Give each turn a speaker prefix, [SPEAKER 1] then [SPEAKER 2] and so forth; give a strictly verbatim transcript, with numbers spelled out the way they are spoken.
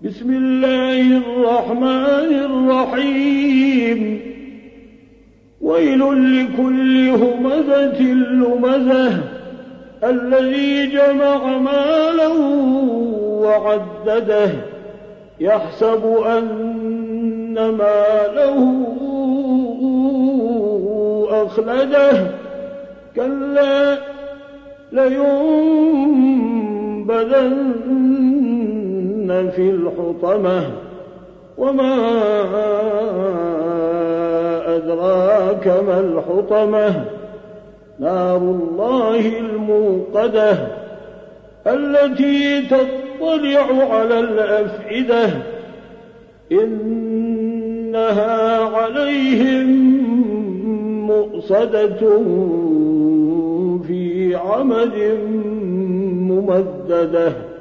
[SPEAKER 1] بسم الله الرحمن الرحيم ويل لكل همزة لمزة الذي جمع مالا وعدده يحسب أن ماله أخلده كلا لينبذن في الحطمة وما أدراك ما الحطمة نار الله الموقدة التي تطلع على الأفئدة إنها عليهم مؤصدة في عمد ممددة.